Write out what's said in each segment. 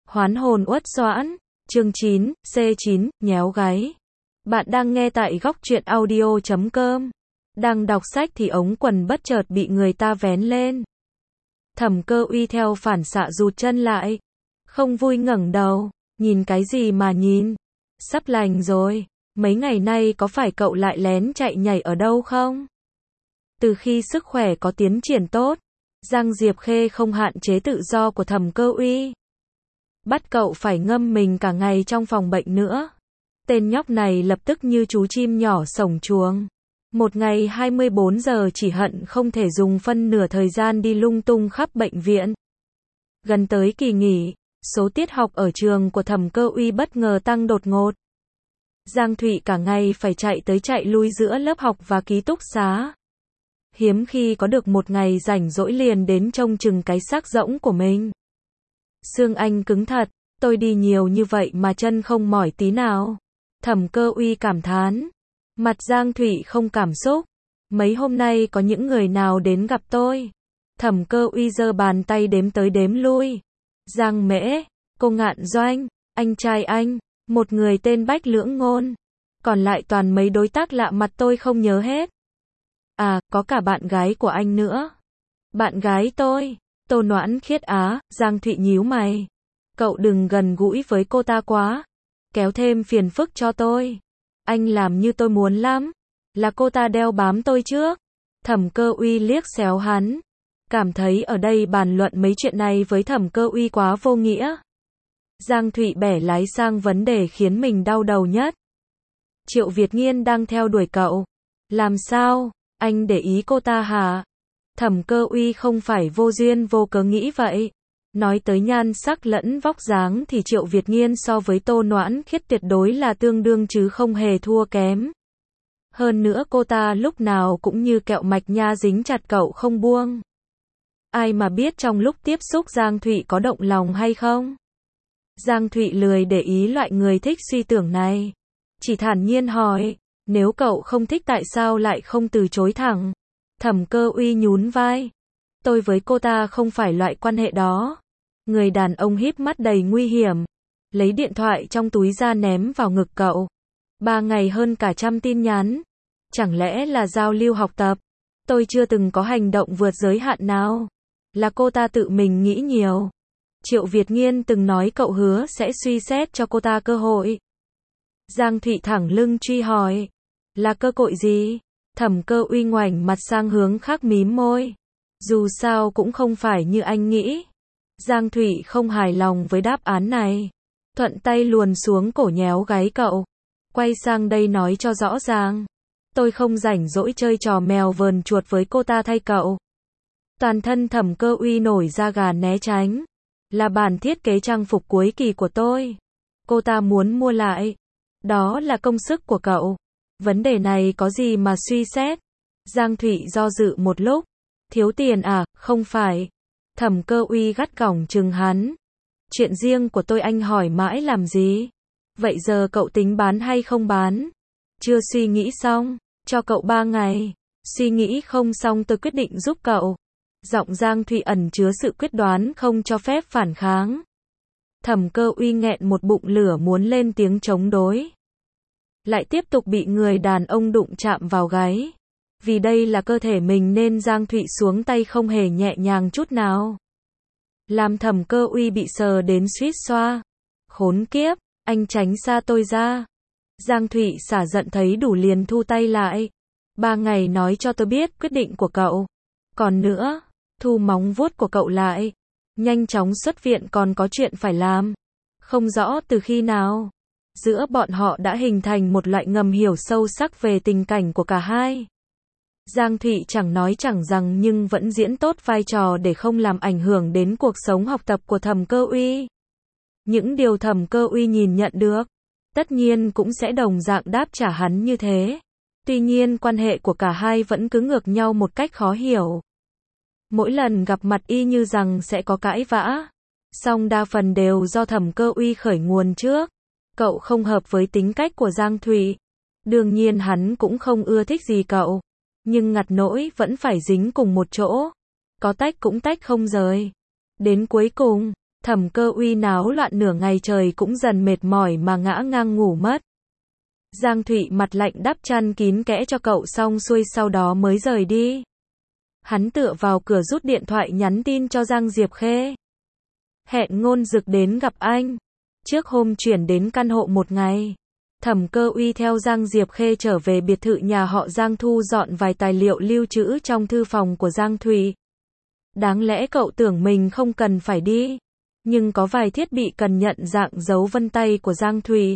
Hoán hồn uất xoãn, chương 9, C9, nhéo gáy. Bạn đang nghe tại góc truyện audio.com. Đang đọc sách thì ống quần bất chợt bị người ta vén lên. Thẩm Cơ Uy theo phản xạ rụt chân lại. Không vui ngẩng đầu, nhìn cái gì mà nhìn? Sắp lành rồi, mấy ngày nay có phải cậu lại lén chạy nhảy ở đâu không? Từ khi sức khỏe có tiến triển tốt, Giang Diệp Khê không hạn chế tự do của Thẩm Cơ Uy. Bắt cậu phải ngâm mình cả ngày trong phòng bệnh nữa. Tên nhóc này lập tức như chú chim nhỏ sổng chuồng. Một ngày 24 giờ chỉ hận không thể dùng phân nửa thời gian đi lung tung khắp bệnh viện. Gần tới kỳ nghỉ, số tiết học ở trường của Thẩm Cơ Uy bất ngờ tăng đột ngột. Giang Thụy cả ngày phải chạy tới chạy lui giữa lớp học và ký túc xá. Hiếm khi có được một ngày rảnh rỗi liền đến trông chừng cái xác rỗng của mình. Xương anh cứng thật, tôi đi nhiều như vậy mà chân không mỏi tí nào. Thẩm Cơ Uy cảm thán. Mặt Giang Thụy không cảm xúc. Mấy hôm nay có những người nào đến gặp tôi? Thẩm Cơ Uy giơ bàn tay đếm tới đếm lui. Giang Mễ, cô Ngạn Doanh, anh trai anh, một người tên Bách Lưỡng Ngôn. Còn lại toàn mấy đối tác lạ mặt tôi không nhớ hết. À, có cả bạn gái của anh nữa. Bạn gái tôi, Tô Noãn Khiết á, Giang Thụy nhíu mày. Cậu đừng gần gũi với cô ta quá. Kéo thêm phiền phức cho tôi. Anh làm như tôi muốn lắm. Là cô ta đeo bám tôi trước. Thẩm Cơ Uy liếc xéo hắn. Cảm thấy ở đây bàn luận mấy chuyện này với Thẩm Cơ Uy quá vô nghĩa. Giang Thụy bẻ lái sang vấn đề khiến mình đau đầu nhất. Triệu Việt Nghiên đang theo đuổi cậu. Làm sao? Anh để ý cô ta hả? Thẩm Cơ Uy không phải vô duyên vô cớ nghĩ vậy. Nói tới nhan sắc lẫn vóc dáng thì Triệu Việt Nghiên so với Tô Noãn Khiết tuyệt đối là tương đương chứ không hề thua kém. Hơn nữa cô ta lúc nào cũng như kẹo mạch nha dính chặt cậu không buông. Ai mà biết trong lúc tiếp xúc Giang Thụy có động lòng hay không? Giang Thụy lười để ý loại người thích suy tưởng này. Chỉ thản nhiên hỏi, nếu cậu không thích tại sao lại không từ chối thẳng? Thẩm Cơ Uy nhún vai. Tôi với cô ta không phải loại quan hệ đó. Người đàn ông híp mắt đầy nguy hiểm. Lấy điện thoại trong túi ra ném vào ngực cậu. 3 ngày hơn cả 100 tin nhắn. Chẳng lẽ là giao lưu học tập? Tôi chưa từng có hành động vượt giới hạn nào. Là cô ta tự mình nghĩ nhiều. Triệu Việt Nghiên từng nói cậu hứa sẽ suy xét cho cô ta cơ hội. Giang Thụy thẳng lưng truy hỏi. Là cơ hội gì? Thẩm Cơ Uy ngoảnh mặt sang hướng khác mím môi. Dù sao cũng không phải như anh nghĩ. Giang Thụy không hài lòng với đáp án này. Thuận tay luồn xuống cổ nhéo gáy cậu. Quay sang đây nói cho rõ ràng. Tôi không rảnh rỗi chơi trò mèo vờn chuột với cô ta thay cậu. Toàn thân Thẩm Cơ Uy nổi da gà né tránh. Là bản thiết kế trang phục cuối kỳ của tôi. Cô ta muốn mua lại. Đó là công sức của cậu. Vấn đề này có gì mà suy xét? Giang Thụy do dự một lúc. Thiếu tiền à? Không phải. Thẩm Cơ Uy gắt gỏng trừng hắn. Chuyện riêng của tôi anh hỏi mãi làm gì? Vậy giờ cậu tính bán hay không bán? Chưa suy nghĩ xong. Cho cậu 3 ngày. Suy nghĩ không xong tôi quyết định giúp cậu. Giọng Giang Thụy ẩn chứa sự quyết đoán không cho phép phản kháng. Thẩm Cơ Uy nghẹn một bụng lửa muốn lên tiếng chống đối. Lại tiếp tục bị người đàn ông đụng chạm vào gáy. Vì đây là cơ thể mình nên Giang Thụy xuống tay không hề nhẹ nhàng chút nào. Làm Thẩm Cơ Uy bị sờ đến suýt xoa. Khốn kiếp, anh tránh xa tôi ra. Giang Thụy xả giận thấy đủ liền thu tay lại. 3 ngày nói cho tôi biết quyết định của cậu. Còn nữa, thu móng vuốt của cậu lại. Nhanh chóng xuất viện còn có chuyện phải làm. Không rõ từ khi nào. Giữa bọn họ đã hình thành một loại ngầm hiểu sâu sắc về tình cảnh của cả hai. Giang Thụy chẳng nói chẳng rằng nhưng vẫn diễn tốt vai trò để không làm ảnh hưởng đến cuộc sống học tập của Thẩm Cơ Uy. Những điều Thẩm Cơ Uy nhìn nhận được, tất nhiên cũng sẽ đồng dạng đáp trả hắn như thế. Tuy nhiên quan hệ của cả hai vẫn cứ ngược nhau một cách khó hiểu. Mỗi lần gặp mặt y như rằng sẽ có cãi vã. Song đa phần đều do Thẩm Cơ Uy khởi nguồn trước. Cậu không hợp với tính cách của Giang Thụy. Đương nhiên hắn cũng không ưa thích gì cậu. Nhưng ngặt nỗi vẫn phải dính cùng một chỗ. Có tách cũng tách không rời. Đến cuối cùng, Thẩm Cơ Uy náo loạn nửa ngày trời cũng dần mệt mỏi mà ngã ngang ngủ mất. Giang Thụy mặt lạnh đắp chăn kín kẽ cho cậu xong xuôi sau đó mới rời đi. Hắn tựa vào cửa rút điện thoại nhắn tin cho Giang Diệp Khê. Hẹn Ngôn Dực đến gặp anh. Trước hôm chuyển đến căn hộ một ngày, Thẩm Cơ Uy theo Giang Diệp Khê trở về biệt thự nhà họ Giang thu dọn vài tài liệu lưu trữ trong thư phòng của Giang Thụy. Đáng lẽ cậu tưởng mình không cần phải đi, nhưng có vài thiết bị cần nhận dạng dấu vân tay của Giang Thụy,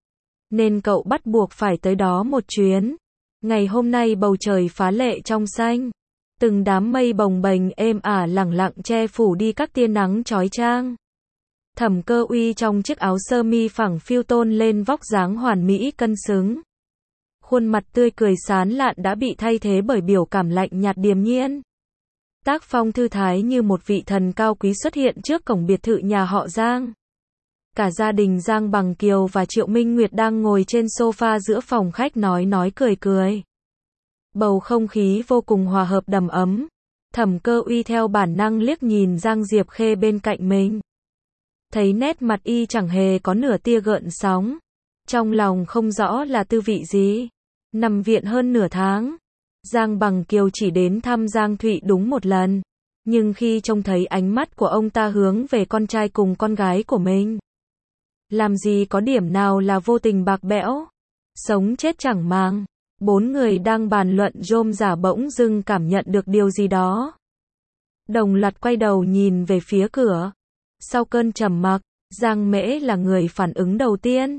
nên cậu bắt buộc phải tới đó một chuyến. Ngày hôm nay bầu trời phá lệ trong xanh, từng đám mây bồng bềnh êm ả lẳng lặng che phủ đi các tia nắng chói chang. Thẩm Cơ Uy trong chiếc áo sơ mi phẳng phiu tôn lên vóc dáng hoàn mỹ cân xứng. Khuôn mặt tươi cười sán lạn đã bị thay thế bởi biểu cảm lạnh nhạt điềm nhiên. Tác phong thư thái như một vị thần cao quý xuất hiện trước cổng biệt thự nhà họ Giang. Cả gia đình Giang Bằng Kiều và Triệu Minh Nguyệt đang ngồi trên sofa giữa phòng khách nói cười cười. Bầu không khí vô cùng hòa hợp đầm ấm. Thẩm Cơ Uy theo bản năng liếc nhìn Giang Diệp Khê bên cạnh mình. Thấy nét mặt y chẳng hề có nửa tia gợn sóng. Trong lòng không rõ là tư vị gì. Nằm viện hơn nửa tháng, Giang Bằng Kiều chỉ đến thăm Giang Thụy đúng một lần. Nhưng khi trông thấy ánh mắt của ông ta hướng về con trai cùng con gái của mình, làm gì có điểm nào là vô tình bạc bẽo. Sống chết chẳng màng. Bốn người đang bàn luận rôm rả bỗng dưng cảm nhận được điều gì đó. Đồng loạt quay đầu nhìn về phía cửa. Sau cơn trầm mặc, Giang Mễ là người phản ứng đầu tiên.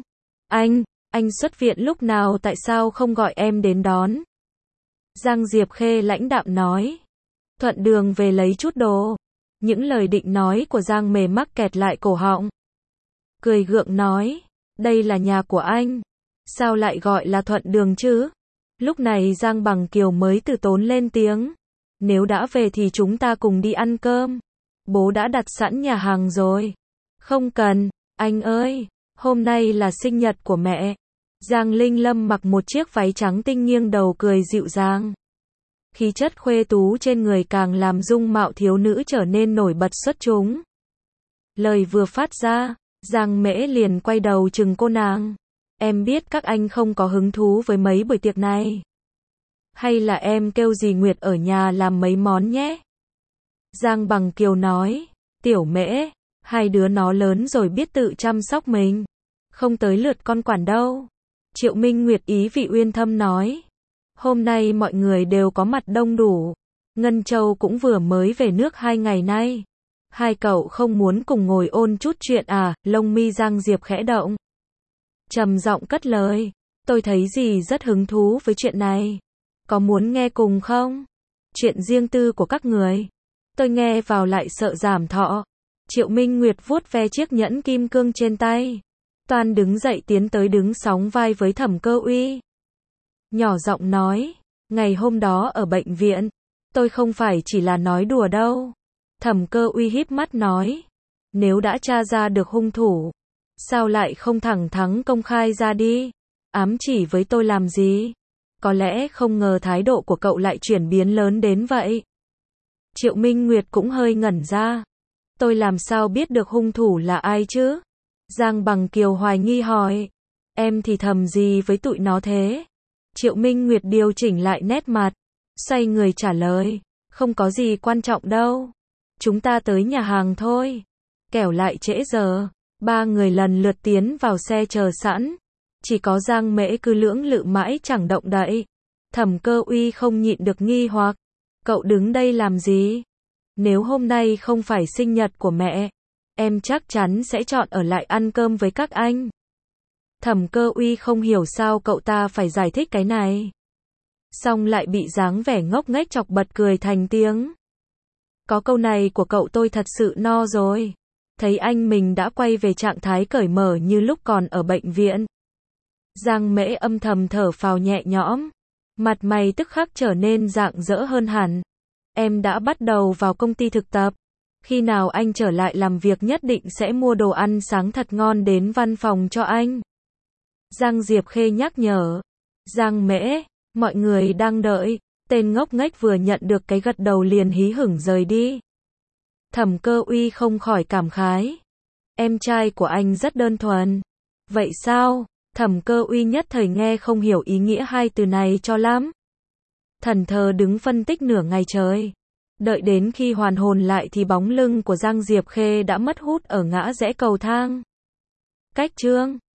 Anh xuất viện lúc nào, tại sao không gọi em đến đón? Giang Diệp Khê lãnh đạm nói. Thuận đường về lấy chút đồ. Những lời định nói của Giang Mễ mắc kẹt lại cổ họng. Cười gượng nói, đây là nhà của anh. Sao lại gọi là thuận đường chứ? Lúc này Giang Bằng Kiều mới từ tốn lên tiếng. Nếu đã về thì chúng ta cùng đi ăn cơm. Bố đã đặt sẵn nhà hàng rồi. Không cần, anh ơi, hôm nay là sinh nhật của mẹ. Giang Linh Lâm mặc một chiếc váy trắng tinh nghiêng đầu cười dịu dàng. Khí chất khuê tú trên người càng làm dung mạo thiếu nữ trở nên nổi bật xuất chúng. Lời vừa phát ra, Giang Mễ liền quay đầu chừng cô nàng. Em biết các anh không có hứng thú với mấy buổi tiệc này. Hay là em kêu dì Nguyệt ở nhà làm mấy món nhé. Giang Bằng Kiều nói, Tiểu Mễ, hai đứa nó lớn rồi biết tự chăm sóc mình. Không tới lượt con quản đâu. Triệu Minh Nguyệt ý vị uyên thâm nói. Hôm nay mọi người đều có mặt đông đủ. Ngân Châu cũng vừa mới về nước 2 ngày nay. Hai cậu không muốn cùng ngồi ôn chút chuyện à? Lông mi Giang Diệp khẽ động. Trầm giọng cất lời. Tôi thấy dì rất hứng thú với chuyện này. Có muốn nghe cùng không? Chuyện riêng tư của các người. Tôi nghe vào lại sợ giảm thọ. Triệu Minh Nguyệt vuốt ve chiếc nhẫn kim cương trên tay. Toan đứng dậy tiến tới đứng sóng vai với Thẩm Cơ Uy. Nhỏ giọng nói, ngày hôm đó ở bệnh viện, tôi không phải chỉ là nói đùa đâu. Thẩm Cơ Uy híp mắt nói, nếu đã tra ra được hung thủ, sao lại không thẳng thắn công khai ra đi? Ám chỉ với tôi làm gì? Có lẽ không ngờ thái độ của cậu lại chuyển biến lớn đến vậy. Triệu Minh Nguyệt cũng hơi ngẩn ra. Tôi làm sao biết được hung thủ là ai chứ? Giang Bằng Kiều hoài nghi hỏi. Em thì thầm gì với tụi nó thế? Triệu Minh Nguyệt điều chỉnh lại nét mặt, xoay người trả lời. Không có gì quan trọng đâu. Chúng ta tới nhà hàng thôi. Kẻo lại trễ giờ. Ba người lần lượt tiến vào xe chờ sẵn. Chỉ có Giang Mễ cứ lưỡng lự mãi chẳng động đậy. Thẩm Cơ Uy không nhịn được nghi hoặc. Cậu đứng đây làm gì? Nếu hôm nay không phải sinh nhật của mẹ, em chắc chắn sẽ chọn ở lại ăn cơm với các anh. Thẩm Cơ Uy không hiểu sao cậu ta phải giải thích cái này. Xong lại bị dáng vẻ ngốc nghếch chọc bật cười thành tiếng. Có câu này của cậu tôi thật sự no rồi. Thấy anh mình đã quay về trạng thái cởi mở như lúc còn ở bệnh viện. Giang Mễ âm thầm thở phào nhẹ nhõm. Mặt mày tức khắc trở nên rạng rỡ hơn hẳn. Em đã bắt đầu vào công ty thực tập. Khi nào anh trở lại làm việc nhất định sẽ mua đồ ăn sáng thật ngon đến văn phòng cho anh. Giang Diệp Khê nhắc nhở. Giang Mễ, mọi người đang đợi. Tên ngốc nghếch vừa nhận được cái gật đầu liền hí hửng rời đi. Thẩm Cơ Uy không khỏi cảm khái. Em trai của anh rất đơn thuần. Vậy sao? Thẩm Cơ Uy nhất thời nghe không hiểu ý nghĩa hai từ này cho lắm. Thần thờ đứng phân tích nửa ngày trời. Đợi đến khi hoàn hồn lại thì bóng lưng của Giang Diệp Khê đã mất hút ở ngã rẽ cầu thang. Cách chương